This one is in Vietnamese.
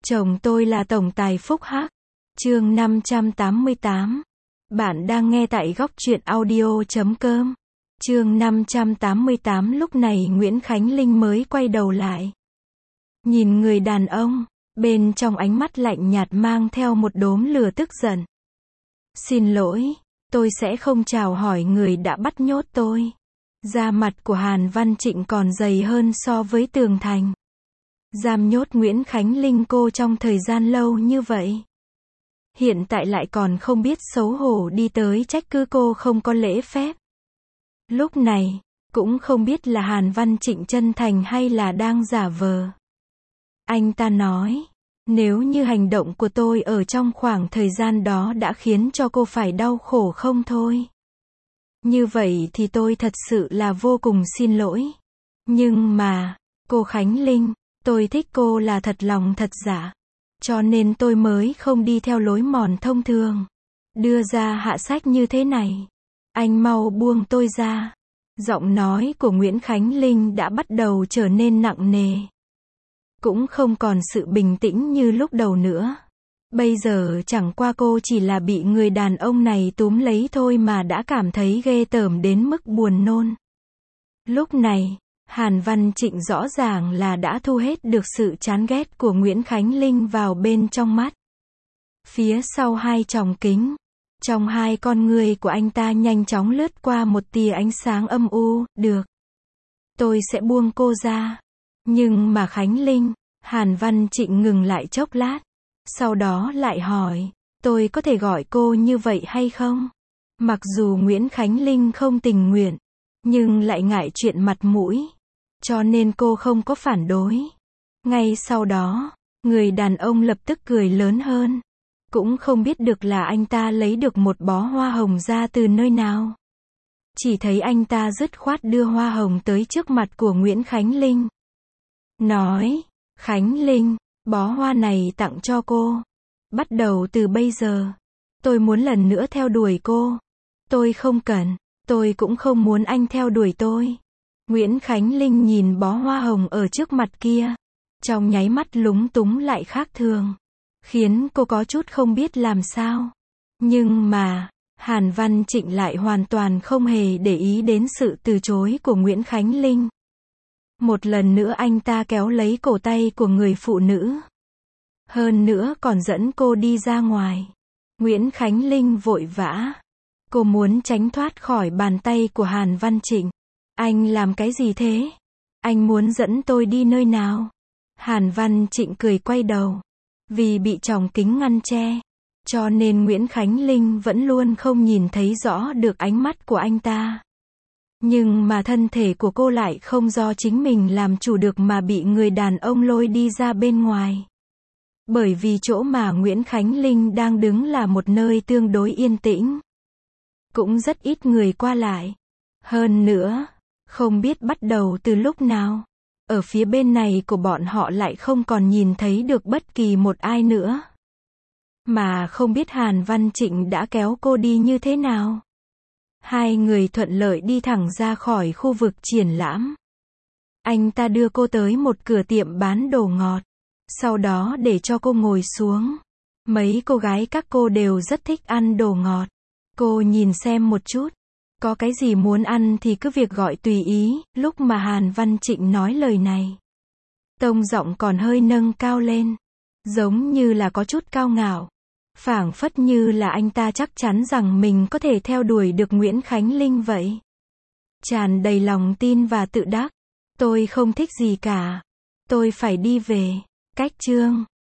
Chồng tôi là tổng tài phúc hắc. Chương 588. Bạn đang nghe tại góc truyện audio.com. Chương 588. Lúc này Nguyễn Khánh Linh mới quay đầu lại. Nhìn người đàn ông, bên trong ánh mắt lạnh nhạt mang theo một đốm lửa tức giận. Xin lỗi, tôi sẽ không chào hỏi người đã bắt nhốt tôi. Da mặt của Hàn Văn Trịnh còn dày hơn so với tường thành. Giam nhốt Nguyễn Khánh Linh cô trong thời gian lâu như vậy. Hiện tại lại còn không biết xấu hổ đi tới trách cứ cô không có lễ phép. Lúc này, cũng không biết là Hàn Văn Trịnh chân thành hay là đang giả vờ. Anh ta nói, nếu như hành động của tôi ở trong khoảng thời gian đó đã khiến cho cô phải đau khổ không thôi. Như vậy thì tôi thật sự là vô cùng xin lỗi. Nhưng mà, cô Khánh Linh, tôi thích cô là thật lòng thật dạ. Cho nên tôi mới không đi theo lối mòn thông thường. Đưa ra hạ sách như thế này. Anh mau buông tôi ra. Giọng nói của Nguyễn Khánh Linh đã bắt đầu trở nên nặng nề. Cũng không còn sự bình tĩnh như lúc đầu nữa. Bây giờ chẳng qua cô chỉ là bị người đàn ông này túm lấy thôi mà đã cảm thấy ghê tởm đến mức buồn nôn. Lúc này, Hàn Văn Trịnh rõ ràng là đã thu hết được sự chán ghét của Nguyễn Khánh Linh vào bên trong mắt. Phía sau hai tròng kính, trong hai con người của anh ta nhanh chóng lướt qua một tia ánh sáng âm u. Được, tôi sẽ buông cô ra. Nhưng mà Khánh Linh, Hàn Văn Trịnh ngừng lại chốc lát. Sau đó lại hỏi, tôi có thể gọi cô như vậy hay không? Mặc dù Nguyễn Khánh Linh không tình nguyện, nhưng lại ngại chuyện mặt mũi. Cho nên cô không có phản đối. Ngay sau đó, người đàn ông lập tức cười lớn hơn. Cũng không biết được là anh ta lấy được một bó hoa hồng ra từ nơi nào. Chỉ thấy anh ta dứt khoát đưa hoa hồng tới trước mặt của Nguyễn Khánh Linh. Nói, Khánh Linh, bó hoa này tặng cho cô. Bắt đầu từ bây giờ, tôi muốn lần nữa theo đuổi cô. Tôi không cần, tôi cũng không muốn anh theo đuổi tôi. Nguyễn Khánh Linh nhìn bó hoa hồng ở trước mặt kia. Trong nháy mắt lúng túng lại khác thường. Khiến cô có chút không biết làm sao. Nhưng mà, Hàn Văn Trịnh lại hoàn toàn không hề để ý đến sự từ chối của Nguyễn Khánh Linh. Một lần nữa anh ta kéo lấy cổ tay của người phụ nữ. Hơn nữa còn dẫn cô đi ra ngoài. Nguyễn Khánh Linh vội vã. Cô muốn tránh thoát khỏi bàn tay của Hàn Văn Trịnh. Anh làm cái gì thế? Anh muốn dẫn tôi đi nơi nào? Hàn Văn Trịnh cười quay đầu. Vì bị tròng kính ngăn che, cho nên Nguyễn Khánh Linh vẫn luôn không nhìn thấy rõ được ánh mắt của anh ta. Nhưng mà thân thể của cô lại không do chính mình làm chủ được mà bị người đàn ông lôi đi ra bên ngoài. Bởi vì chỗ mà Nguyễn Khánh Linh đang đứng là một nơi tương đối yên tĩnh. Cũng rất ít người qua lại. Hơn nữa, không biết bắt đầu từ lúc nào, ở phía bên này của bọn họ lại không còn nhìn thấy được bất kỳ một ai nữa. Mà không biết Hàn Văn Trịnh đã kéo cô đi như thế nào. Hai người thuận lợi đi thẳng ra khỏi khu vực triển lãm. Anh ta đưa cô tới một cửa tiệm bán đồ ngọt. Sau đó để cho cô ngồi xuống. Mấy cô gái các cô đều rất thích ăn đồ ngọt. Cô nhìn xem một chút. Có cái gì muốn ăn thì cứ việc gọi tùy ý. Lúc mà Hàn Văn Trịnh nói lời này, tông giọng còn hơi nâng cao lên. Giống như là có chút cao ngạo. Phảng phất như là anh ta chắc chắn rằng mình có thể theo đuổi được Nguyễn Khánh Linh vậy. Tràn đầy lòng tin và tự đắc. Tôi không thích gì cả. Tôi phải đi về. Cách chương